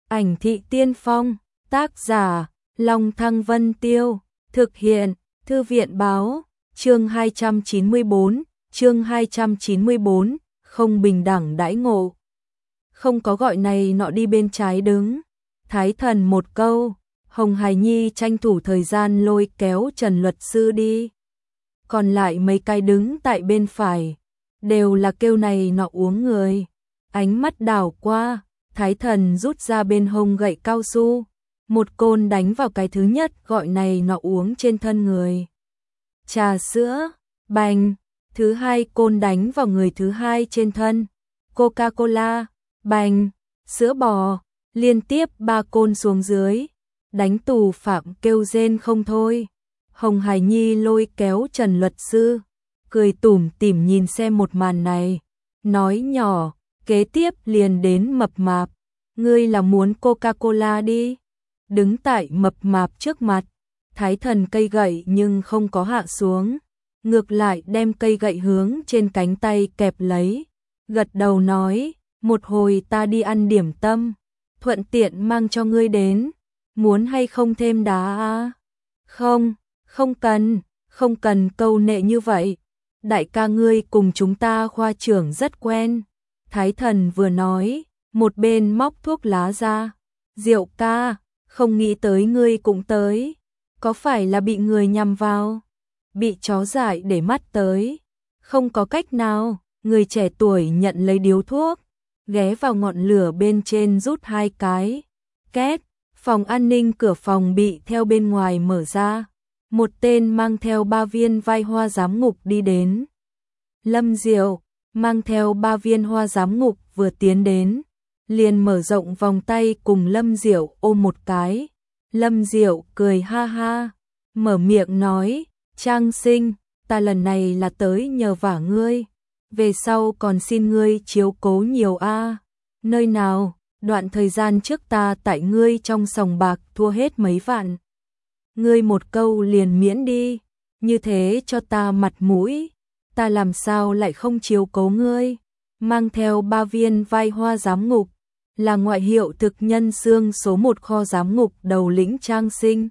Ảnh thị tiên phong, tác giả, Long Thăng Vân Tiêu, thực hiện, Thư viện báo, chương 294, không bình đẳng đãi ngộ. Không có gọi này nọ đi bên trái đứng. Thái Thần một câu, Hồng Hải Nhi tranh thủ thời gian lôi kéo Trần luật sư đi. Còn lại mấy cái đứng tại bên phải, đều là kêu này nọ uống người. Ánh mắt đảo qua, Thái Thần rút ra bên hông gậy cao su, một côn đánh vào cái thứ nhất gọi này nọ uống trên thân người. Trà sữa, bành, thứ hai côn đánh vào người thứ hai trên thân. Coca-Cola, bành, sữa bò, liên tiếp 3 côn xuống dưới, đánh tù phạm kêu rên không thôi. Hồng Hải Nhi lôi kéo Trần luật sư, cười tủm tỉm nhìn xem một màn này, nói nhỏ, kế tiếp liền đến mập mạp, ngươi là muốn Coca-Cola đi. Đứng tại mập mạp trước mặt, Thái Thần cây gậy nhưng không có hạ xuống, ngược lại đem cây gậy hướng trên cánh tay kẹp lấy, gật đầu nói, một hồi ta đi ăn điểm tâm, thuận tiện mang cho ngươi đến, muốn hay không thêm đá à? Không, không cần câu nệ như vậy, đại ca ngươi cùng chúng ta khoa trưởng rất quen. Thái Thần vừa nói, một bên móc thuốc lá ra, Diệu ca, không nghĩ tới ngươi cũng tới, có phải là bị người nhằm vào, bị chó dại để mắt tới, không có cách nào, người trẻ tuổi nhận lấy điếu thuốc, ghé vào ngọn lửa bên trên rút 2 cái, két, phòng an ninh cửa phòng bị theo bên ngoài mở ra, một tên mang theo 3 viên vai hoa giám ngục đi đến. Lâm Diệu mang theo 3 viên hoa giám ngục vừa tiến đến, liền mở rộng vòng tay cùng Lâm Diệu ôm một cái. Lâm Diệu cười ha ha, mở miệng nói, Trang Sinh, ta lần này là tới nhờ vả ngươi, về sau còn xin ngươi chiếu cố nhiều a. Nơi nào, đoạn thời gian trước ta tại ngươi trong sòng bạc thua hết mấy vạn. Ngươi một câu liền miễn đi, như thế cho ta mặt mũi, ta làm sao lại không chiếu cố ngươi. Mang theo 3 viên vai hoa giám ngục, là ngoại hiệu thực nhân xương số 1 kho giám ngục đầu lĩnh Trang Sinh.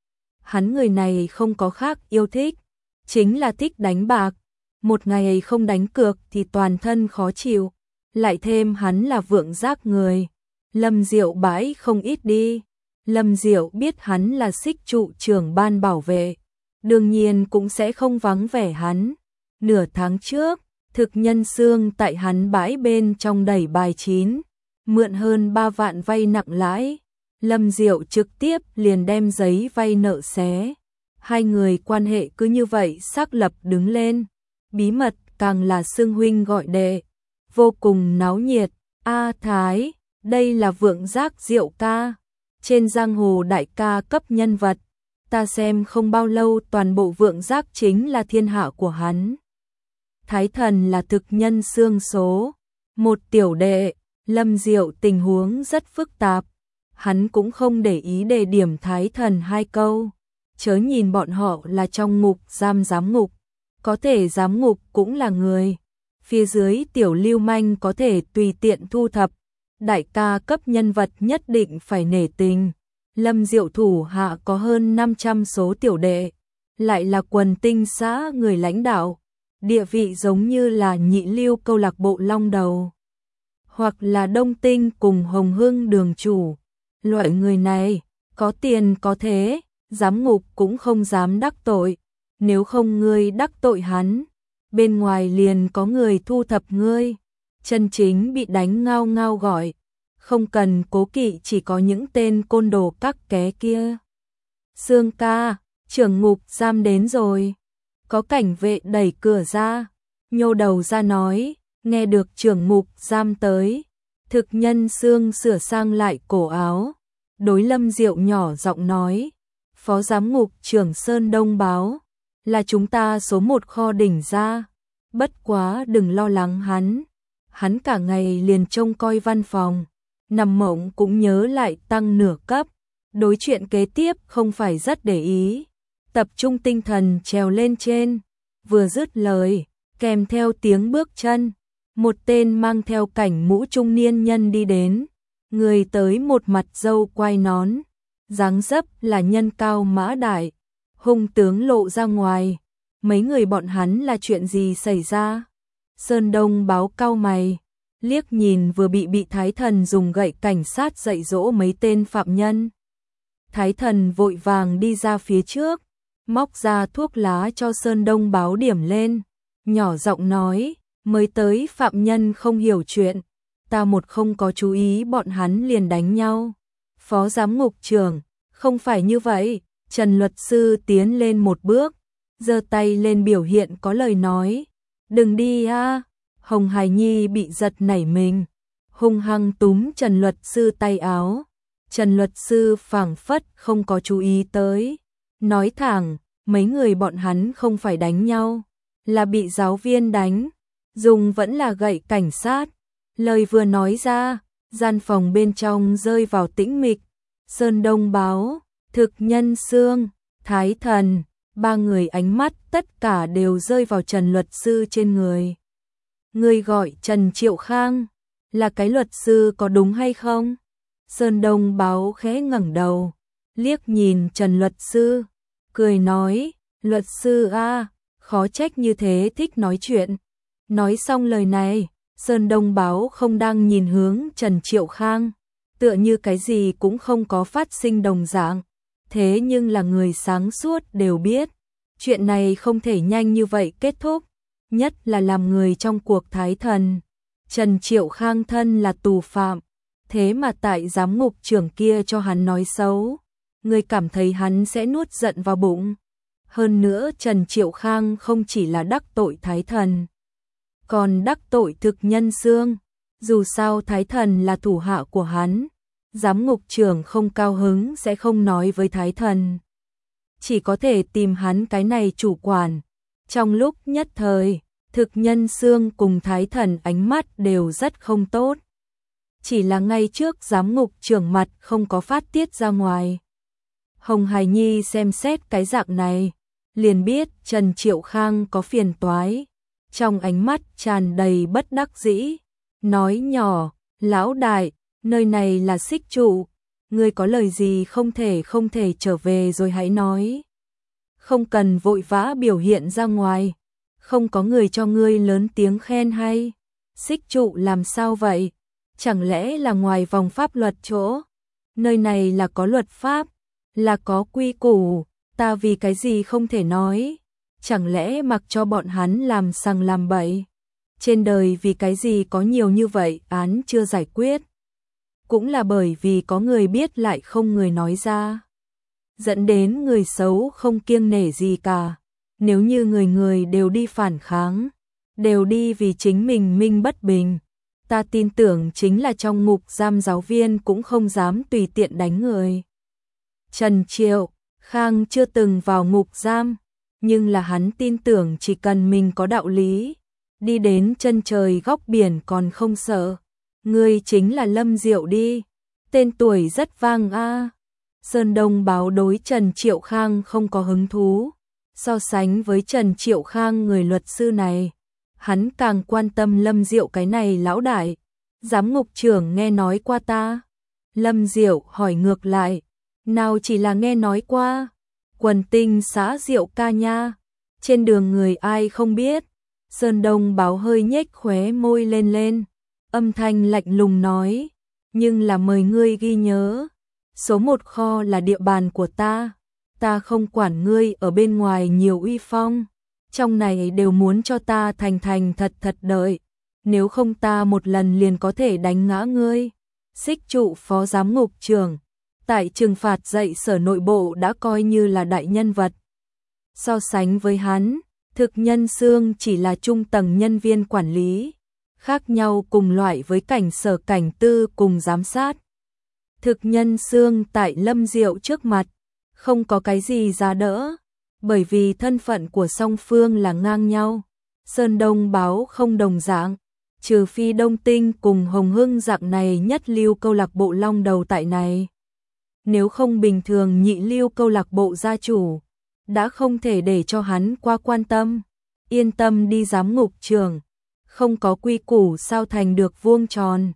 Hắn người này không có khác yêu thích, chính là thích đánh bạc, một ngày không đánh cược thì toàn thân khó chịu, lại thêm hắn là vượng giác người. Lâm Diệu bãi không ít đi, Lâm Diệu biết hắn là xích trụ trưởng ban bảo vệ, đương nhiên cũng sẽ không vắng vẻ hắn. Nửa tháng trước, thực nhân xương tại hắn bãi bên trong đẩy bài 9, mượn hơn 3 vạn vay nặng lãi, Lâm Diệu trực tiếp liền đem giấy vay nợ xé. Hai người quan hệ cứ như vậy xác lập đứng lên, bí mật càng là xưng huynh gọi đệ, vô cùng náo nhiệt. A Thái, đây là vượng giác Diệu ca, trên giang hồ đại ca cấp nhân vật, ta xem không bao lâu toàn bộ vượng giác chính là thiên hạ của hắn. Thái Thần là thực nhân xương số 1 tiểu đệ, Lâm Diệu tình huống rất phức tạp, hắn cũng không để ý đề điểm Thái Thần 2 câu, chớ nhìn bọn họ là trong ngục giám ngục, có thể giám ngục cũng là người, phía dưới tiểu lưu manh có thể tùy tiện thu thập, đại ca cấp nhân vật nhất định phải nể tình. Lâm Diệu thủ hạ có hơn 500 số tiểu đệ, lại là quần tinh xã người lãnh đạo, địa vị giống như là nhị lưu câu lạc bộ Long Đầu, hoặc là Đông Tinh cùng Hồng Hưng đường chủ. Loại người này, có tiền có thế, giám ngục cũng không dám đắc tội, nếu không ngươi đắc tội hắn, bên ngoài liền có người thu thập ngươi, chân chính bị đánh ngao ngao gọi, không cần cố kỵ chỉ có những tên côn đồ các ké kia. Sương ca, trưởng ngục giam đến rồi. Có cảnh vệ đẩy cửa ra, nhô đầu ra nói, nghe được trưởng ngục giam tới. Thực nhân xương sửa sang lại cổ áo, đối Lâm Diệu nhỏ giọng nói, phó giám ngục trưởng Sơn Đông báo, là chúng ta số 1 kho đỉnh ra, bất quá đừng lo lắng hắn cả ngày liền trông coi văn phòng, nằm mộng cũng nhớ lại tăng nửa cấp, đối chuyện kế tiếp không phải rất để ý, tập trung tinh thần trèo lên trên. Vừa dứt lời, kèm theo tiếng bước chân, một tên mang theo cảnh mũ trung niên nhân đi đến, Người tới một mặt râu quai nón, dáng dấp là nhân cao mã đại, hung tướng lộ ra ngoài. Mấy người bọn hắn là chuyện gì xảy ra? Sơn Đông Báo cau mày, liếc nhìn vừa bị Thái Thần dùng gậy cảnh sát dạy dỗ mấy tên phạm nhân. Thái Thần vội vàng đi ra phía trước, móc ra thuốc lá cho Sơn Đông Báo điểm lên, nhỏ giọng nói, mới tới phạm nhân không hiểu chuyện, ta một không có chú ý bọn hắn liền đánh nhau. Phó giám ngục trưởng, không phải như vậy. Trần luật sư tiến lên một bước, giơ tay lên biểu hiện có lời nói, đừng đi a. Hồng Hải Nhi bị giật nảy mình, hung hăng túm Trần luật sư tay áo. Trần luật sư phảng phất không có chú ý tới, nói thẳng, mấy người bọn hắn không phải đánh nhau, là bị giáo viên đánh, dùng vẫn là gậy cảnh sát. Lời vừa nói ra, gian phòng bên trong rơi vào tĩnh mịch. Sơn Đông Báo, Thực Nhân Xương, Thái Thần, ba người ánh mắt tất cả đều rơi vào Trần luật sư trên người. Người gọi Trần Triệu Khang, là cái luật sư có đúng hay không? Sơn Đông Báo khẽ ngẩng đầu, liếc nhìn Trần luật sư, cười nói, luật sư a, khó trách như thế thích nói chuyện. Nói xong lời này, Sơn Đông Báo không đang nhìn hướng Trần Triệu Khang, tựa như cái gì cũng không có phát sinh đồng dạng. Thế nhưng là người sáng suốt đều biết, chuyện này không thể nhanh như vậy kết thúc, nhất là làm người trong cuộc Thái Thần. Trần Triệu Khang thân là tù phạm, thế mà tại giám ngục trưởng kia cho hắn nói xấu, người cảm thấy hắn sẽ nuốt giận vào bụng. Hơn nữa Trần Triệu Khang không chỉ là đắc tội Thái Thần, còn đắc tội Thực Nhân Xương. Dù sao Thái Thần là thủ hạ của hắn, giám ngục trưởng không cao hứng sẽ không nói với Thái Thần, chỉ có thể tìm hắn cái này chủ quản. Trong lúc nhất thời, Thực Nhân Xương cùng Thái Thần ánh mắt đều rất không tốt. Chỉ là ngay trước giám ngục trưởng mặt không có phát tiết ra ngoài. Hồng Hải Nhi xem xét cái dạng này, liền biết Trần Triệu Khang có phiền toái. Trong ánh mắt tràn đầy bất đắc dĩ, nói nhỏ, lão đại, nơi này là Xích trụ, ngươi có lời gì không thể trở về rồi hãy nói. Không cần vội vã biểu hiện ra ngoài, không có người cho ngươi lớn tiếng khen hay. Xích trụ làm sao vậy? Chẳng lẽ là ngoài vòng pháp luật chỗ? Nơi này là có luật pháp, là có quy củ, ta vì cái gì không thể nói? Chẳng lẽ mặc cho bọn hắn làm sằng làm bậy? Trên đời vì cái gì có nhiều như vậy án chưa giải quyết? Cũng là bởi vì có người biết lại không người nói ra, dẫn đến người xấu không kiêng nể gì cả. Nếu như người người đều đi phản kháng, đều đi vì chính mình minh bất bình, ta tin tưởng chính là trong ngục giam giáo viên cũng không dám tùy tiện đánh người. Trần Triệu Khang chưa từng vào ngục giam, nhưng là hắn tin tưởng chỉ cần mình có đạo lý, đi đến chân trời góc biển còn không sợ. Ngươi chính là Lâm Diệu đi, tên tuổi rất vang a. Sơn Đông Báo đối Trần Triệu Khang không có hứng thú, so sánh với Trần Triệu Khang người luật sư này, hắn càng quan tâm Lâm Diệu cái này lão đại. Giám ngục trưởng nghe nói qua ta? Lâm Diệu hỏi ngược lại, nào chỉ là nghe nói qua, quần tinh xã Diệu ca nha, trên đường người ai không biết. Sơn Đông Báo hơi nhếch khóe môi lên, âm thanh lạnh lùng nói, nhưng là mời ngươi ghi nhớ, số 1 kho là địa bàn của ta không quản ngươi ở bên ngoài nhiều uy phong, trong này đều muốn cho ta thành thật đợi, nếu không ta một lần liền có thể đánh ngã ngươi. Xích trụ phó giám ngục trưởng, tại trừng phạt dạy sở nội bộ đã coi như là đại nhân vật. So sánh với hắn, Thực Nhân Xương chỉ là trung tầng nhân viên quản lý, khác nhau cùng loại với cảnh sở cảnh tư cùng giám sát. Thực Nhân Xương tại Lâm Diệu trước mặt, không có cái gì giá đỡ, bởi vì thân phận của song phương là ngang nhau. Sơn Đông Báo không đồng dạng, trừ phi Đông Tinh cùng Hồng Hưng dạng này nhất lưu câu lạc bộ long đầu tại này. Nếu không bình thường nhị lưu câu lạc bộ gia chủ, đã không thể để cho hắn qua quan tâm. Yên tâm đi giám ngục trưởng, không có quy củ sao thành được vuông tròn.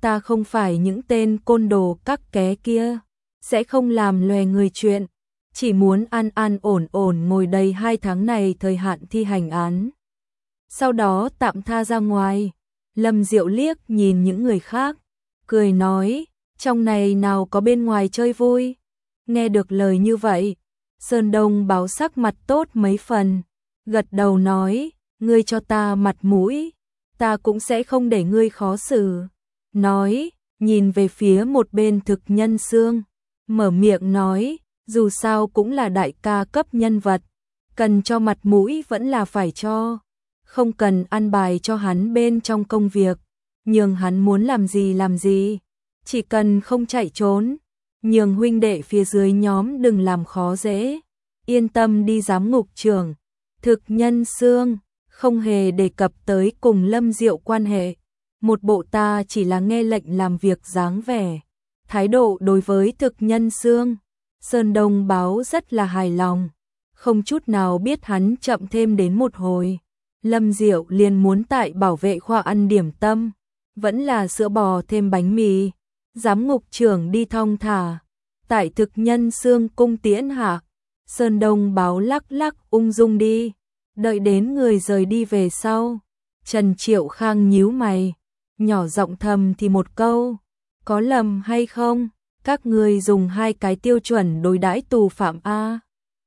ta không phải những tên côn đồ các ké kia, sẽ không làm lòe người chuyện, chỉ muốn an an ổn ổn ngồi đây 2 tháng này thời hạn thi hành án. Sau đó tạm tha ra ngoài. Lâm Diệu liếc nhìn những người khác, cười nói, trong này nào có bên ngoài chơi vui. Nghe được lời như vậy, Sơn Đông Báo sắc mặt tốt mấy phần, gật đầu nói, ngươi cho ta mặt mũi, ta cũng sẽ không để ngươi khó xử. Nói, nhìn về phía một bên Thực Nhân Xương, mở miệng nói, dù sao cũng là đại ca cấp nhân vật, cần cho mặt mũi vẫn là phải cho, không cần ăn bài cho hắn bên trong công việc, nhường hắn muốn làm gì, chỉ cần không chạy trốn, nhường huynh đệ phía dưới nhóm đừng làm khó dễ, yên tâm đi giám ngục trưởng. Thực Nhân Xương không hề đề cập tới cùng Lâm Diệu quan hệ, một bộ ta chỉ là nghe lệnh làm việc dáng vẻ. Thái độ đối với Thực Nhân Xương, Sơn Đông Báo rất là hài lòng, không chút nào biết hắn chậm thêm đến một hồi. Lâm Diệu liền muốn tại bảo vệ khoa ăn điểm tâm, vẫn là sữa bò thêm bánh mì. Giám ngục trưởng đi thong thả, tại Thực Nhân Xương cung tiễn hạ, Sơn Đông Báo lắc lắc ung dung đi, đợi đến người rời đi về sau. Trần Triệu Khang nhíu mày, nhỏ giọng thầm thì một câu, có lầm hay không, các người dùng 2 cái tiêu chuẩn đối đãi tù phạm A.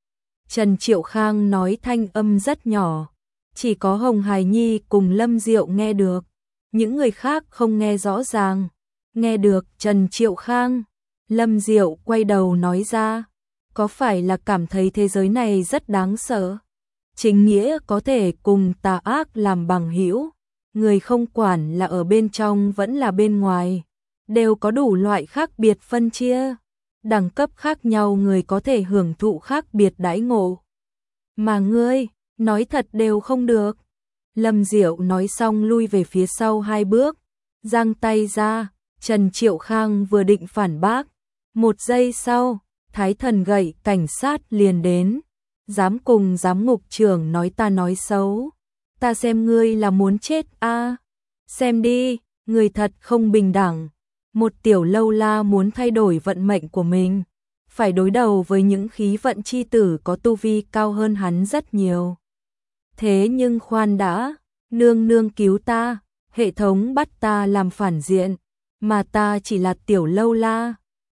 Trần Triệu Khang nói thanh âm rất nhỏ, chỉ có Hồng Hải Nhi cùng Lâm Diệu nghe được, những người khác không nghe rõ ràng. Nghe được Trần Triệu Khang, Lâm Diệu quay đầu nói ra, có phải là cảm thấy thế giới này rất đáng sợ? Chính nghĩa có thể cùng tà ác làm bằng hữu, người không quản là ở bên trong vẫn là bên ngoài, đều có đủ loại khác biệt phân chia, đẳng cấp khác nhau người có thể hưởng thụ khác biệt đãi ngộ. Mà ngươi, nói thật đều không được. Lâm Diệu nói xong lui về phía sau 2 bước, giang tay ra. Trần Triệu Khang vừa định phản bác, 1 giây sau, Thái Thần gậy cảnh sát liền đến, dám cùng giám ngục trưởng nói ta nói xấu, ta xem ngươi là muốn chết a. Xem đi, người thật không bình đẳng, một tiểu lâu la muốn thay đổi vận mệnh của mình, phải đối đầu với những khí vận chi tử có tu vi cao hơn hắn rất nhiều. Thế nhưng khoan đã, nương nương cứu ta, hệ thống bắt ta làm phản diện, mà ta chỉ là tiểu lâu la,